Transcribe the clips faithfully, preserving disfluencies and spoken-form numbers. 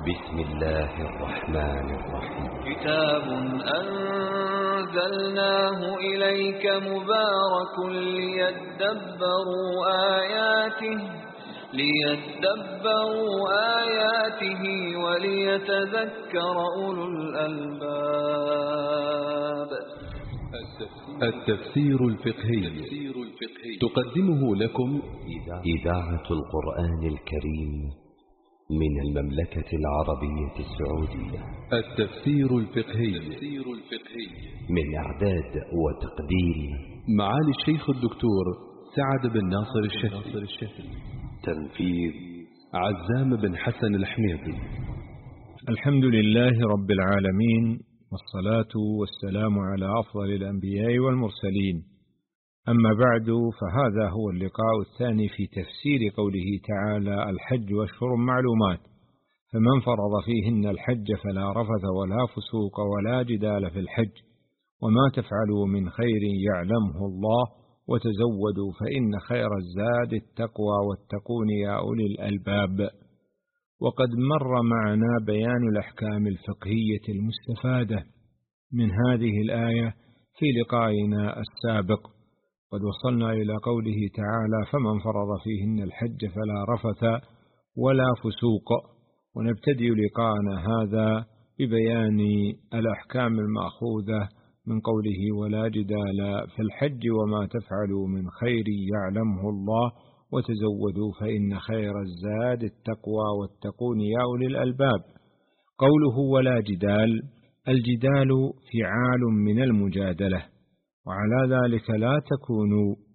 بسم الله الرحمن الرحيم. كتاب أنزلناه إليك مبارك ليدبروا آياته ليدبروا آياته وليتذكر أولو الألباب. التفسير الفقهي تقدمه لكم إذاعة القرآن الكريم من المملكة العربية السعودية. التفسير الفقهي من إعداد وتقديم معالي الشيخ الدكتور سعد بن ناصر الشافعي. تنفيذ عزام بن حسن الحميدي. الحمد لله رب العالمين، والصلاة والسلام على أفضل الأنبياء والمرسلين. أما بعد، فهذا هو اللقاء الثاني في تفسير قوله تعالى: الحج أشهر معلومات، فمن فرض فيهن الحج فلا رفث ولا فسوق ولا جدال في الحج، وما تفعلوا من خير يعلمه الله، وتزودوا فإن خير الزاد التقوى واتقون يا أولي الألباب. وقد مر معنا بيان الأحكام الفقهية المستفادة من هذه الآية في لقائنا السابق. قد وصلنا إلى قوله تعالى: فمن فرض فيهن الحج فلا رفث ولا فسوق، ونبتدئ لقاءنا هذا ببيان الأحكام المأخوذة من قوله: ولا جدال في الحج، وما تفعلوا من خير يعلمه الله، وتزودوا فإن خير الزاد التقوى واتقون يا أولي الألباب. قوله ولا جدال، الجدال فعال من المجادلة، وعلى ذلك لا تكون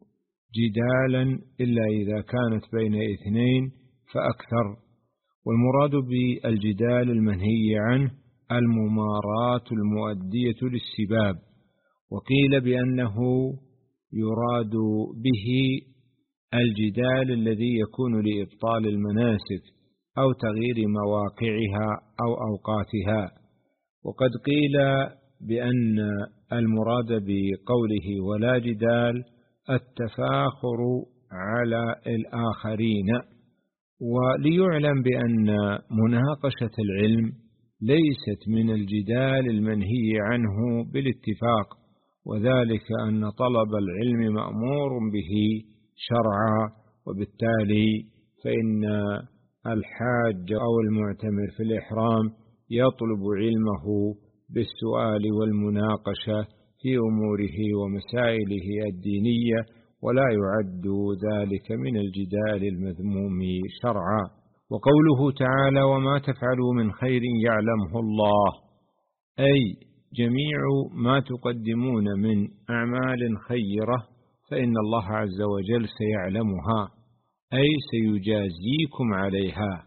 جدالا إلا إذا كانت بين اثنين فأكثر. والمراد بالجدال المنهي عنه المماراة المؤدية للسباب، وقيل بأنه يراد به الجدال الذي يكون لإبطال المناسك أو تغيير مواقعها أو أوقاتها. وقد قيل بأن المراد بقوله ولا جدال التفاخر على الآخرين. وليعلم بأن مناقشة العلم ليست من الجدال المنهي عنه بالاتفاق، وذلك أن طلب العلم مأمور به شرعا، وبالتالي فإن الحاج أو المعتمر في الإحرام يطلب علمه بالسؤال والمناقشة في أموره ومسائله الدينية، ولا يعد ذلك من الجدال المذموم شرعا. وقوله تعالى: وما تفعلوا من خير يعلمه الله، أي جميع ما تقدمون من أعمال خيرة فإن الله عز وجل سيعلمها، أي سيجازيكم عليها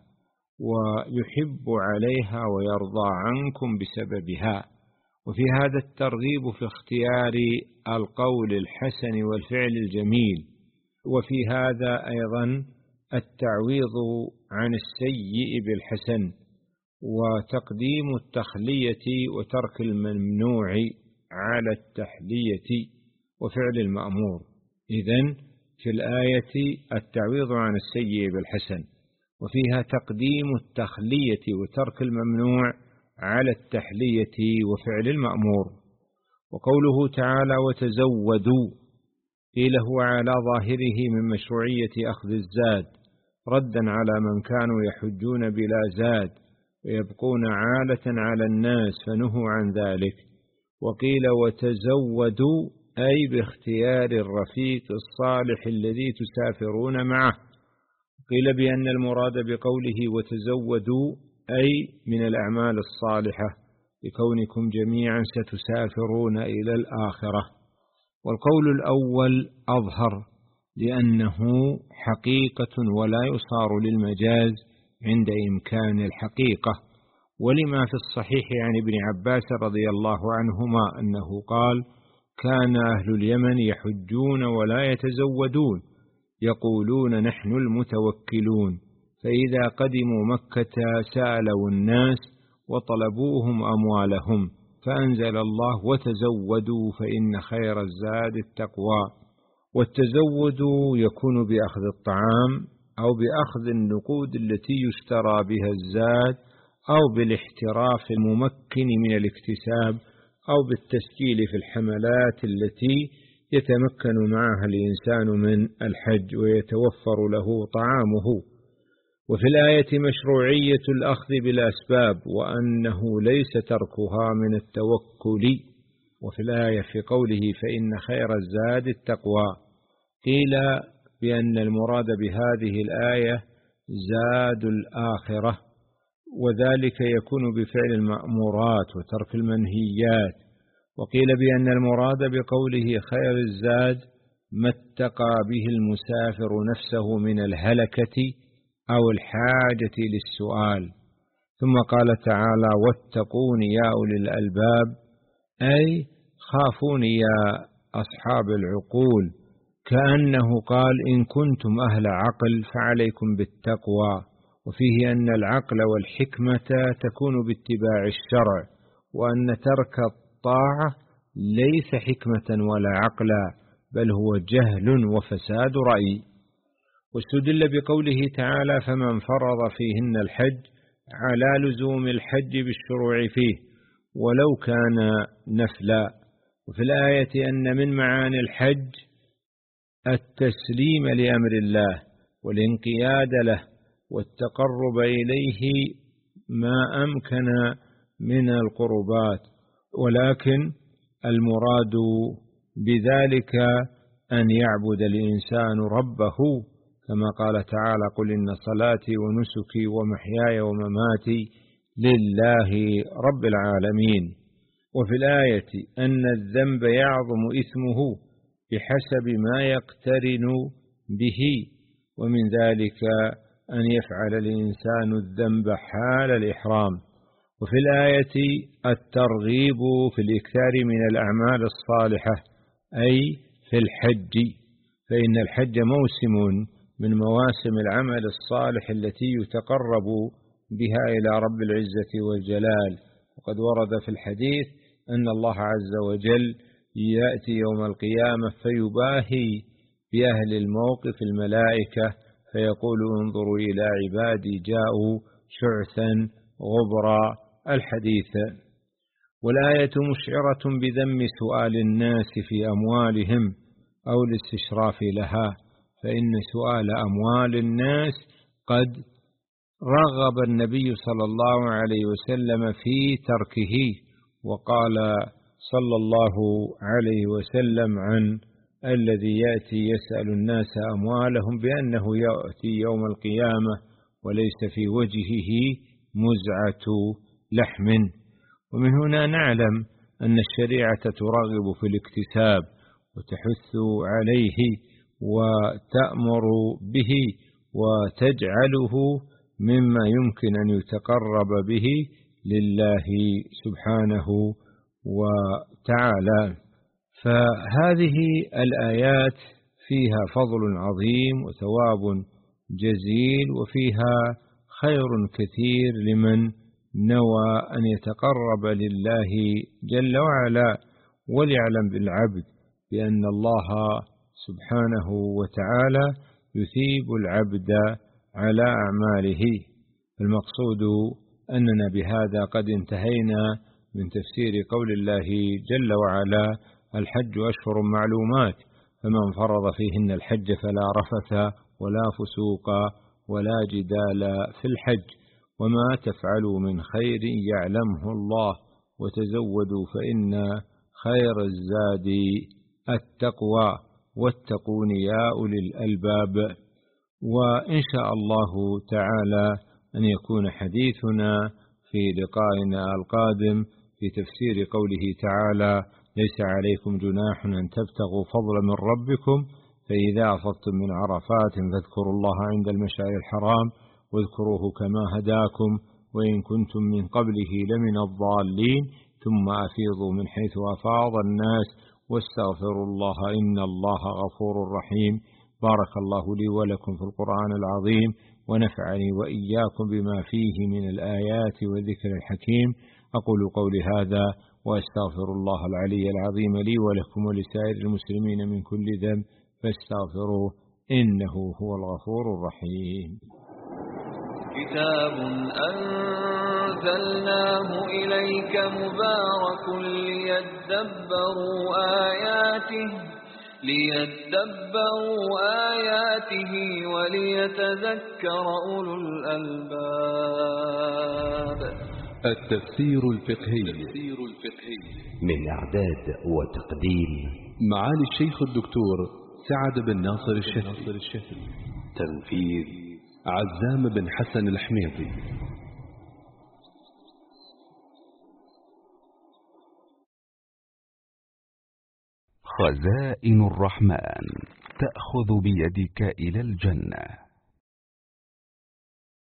ويحب عليها ويرضى عنكم بسببها. وفي هذا الترغيب في اختيار القول الحسن والفعل الجميل، وفي هذا أيضا التعويض عن السيء بالحسن، وتقديم التخلية وترك الممنوع على التحلية وفعل المأمور. إذن في الآية التعويض عن السيء بالحسن، وفيها تقديم التخلية وترك الممنوع على التحلية وفعل المأمور. وقوله تعالى: وتزودوا، قيل هو على ظاهره من مشروعية أخذ الزاد، ردا على من كانوا يحجون بلا زاد ويبقون عالة على الناس فنهوا عن ذلك. وقيل وتزودوا أي باختيار الرفيق الصالح الذي تسافرون معه. قيل بأن المراد بقوله وتزودوا أي من الأعمال الصالحة، لكونكم جميعا ستسافرون إلى الآخرة. والقول الأول أظهر، لأنه حقيقة ولا يصار للمجاز عند إمكان الحقيقة. ولما في الصحيح عن ابن عباس رضي الله عنهما أنه قال: كان أهل اليمن يحجون ولا يتزودون، يقولون نحن المتوكلون، فإذا قدموا مكة سألوا الناس وطلبوهم أموالهم، فأنزل الله: وتزودوا فإن خير الزاد التقوى. والتزود يكون بأخذ الطعام أو بأخذ النقود التي يشترى بها الزاد أو بالاحتراف الممكن من الاكتساب أو بالتسجيل في الحملات التي يتمكن معها الإنسان من الحج ويتوفر له طعامه. وفي الآية مشروعية الأخذ بالأسباب وأنه ليس تركها من التوكل. وفي الآية في قوله فإن خير الزاد التقوى قيل بأن المراد بهذه الآية زاد الآخرة، وذلك يكون بفعل المأمورات وترك المنهيات. وقيل بأن المراد بقوله خير الزاد ما اتقى به المسافر نفسه من الهلكة أو الحاجة للسؤال. ثم قال تعالى واتقون يا أولي الألباب، أي خافوني يا أصحاب العقول، كأنه قال إن كنتم أهل عقل فعليكم بالتقوى. وفيه أن العقل والحكمة تكون باتباع الشرع، وأن ترك الطاعة ليس حكمة ولا عقلا، بل هو جهل وفساد رأي. واستدل بقوله تعالى فمن فرض فيهن الحج على لزوم الحج بالشروع فيه ولو كان نفلا. وفي الآية أن من معاني الحج التسليم لأمر الله والانقياد له والتقرب إليه ما أمكن من القربات، ولكن المراد بذلك أن يعبد الإنسان ربه كما قال تعالى قل إن صلاتي ونسكي ومحياي ومماتي لله رب العالمين. وفي الآية أن الذنب يعظم إثمه بحسب ما يقترن به، ومن ذلك أن يفعل الإنسان الذنب حال الإحرام. وفي الآية الترغيب في الإكثار من الأعمال الصالحة أي في الحج، فإن الحج موسم من مواسم العمل الصالح التي يتقرب بها إلى رب العزة والجلال. وقد ورد في الحديث أن الله عز وجل يأتي يوم القيامة فيباهي بأهل الموقف الملائكة فيقول انظروا إلى عبادي جاءوا شعثا غبرا الحديث. والآية مشعرة بذم سؤال الناس في أموالهم أو الاستشراف لها، فإن سؤال أموال الناس قد رغب النبي صلى الله عليه وسلم في تركه، وقال صلى الله عليه وسلم عن الذي يأتي يسأل الناس أموالهم بأنه يأتي يوم القيامة وليس في وجهه مزعة لحم. ومن هنا نعلم أن الشريعة ترغب في الاكتساب وتحث عليه وتأمر به وتجعله مما يمكن أن يتقرب به لله سبحانه وتعالى. فهذه الآيات فيها فضل عظيم وثواب جزيل، وفيها خير كثير لمن نوى أن يتقرب لله جل وعلا، وليعلم بالعبد بأن الله سبحانه وتعالى يثيب العبد على أعماله. المقصود أننا بهذا قد انتهينا من تفسير قول الله جل وعلا الحج أشهر معلومات فمن فرض فيهن الحج فلا رفث ولا فسوق ولا جدال في الحج، وما تفعلوا من خير يعلمه الله وتزودوا فإن خير الزاد التقوى واتقون يا أولي الألباب. وإن شاء الله تعالى أن يكون حديثنا في لقائنا القادم في تفسير قوله تعالى ليس عليكم جناح أن تبتغوا فضلا من ربكم فإذا أفضتم من عرفات فاذكروا الله عند المشعر الحرام واذكروه كما هداكم وإن كنتم من قبله لمن الضالين ثم أفيضوا من حيث أفاض الناس واستغفروا الله إن الله غفور رحيم. بارك الله لي ولكم في القرآن العظيم ونفعني وإياكم بما فيه من الآيات والذكر الحكيم. أقول قولي هذا وأستغفر الله العلي العظيم لي ولكم ولسائر المسلمين من كل ذنب فاستغفروه إنه هو الغفور الرحيم. كتاب أنزلناه إليك مبارك ليدبروا آياته ليدبروا آياته وليتذكر أولو الألباب. التفسير الفقهي من إعداد وتقديم معالي الشيخ الدكتور سعد بن ناصر الشافعي. تنفيذ عزام بن حسن الحميدي. خزائن الرحمن تأخذ بيدك إلى الجنة.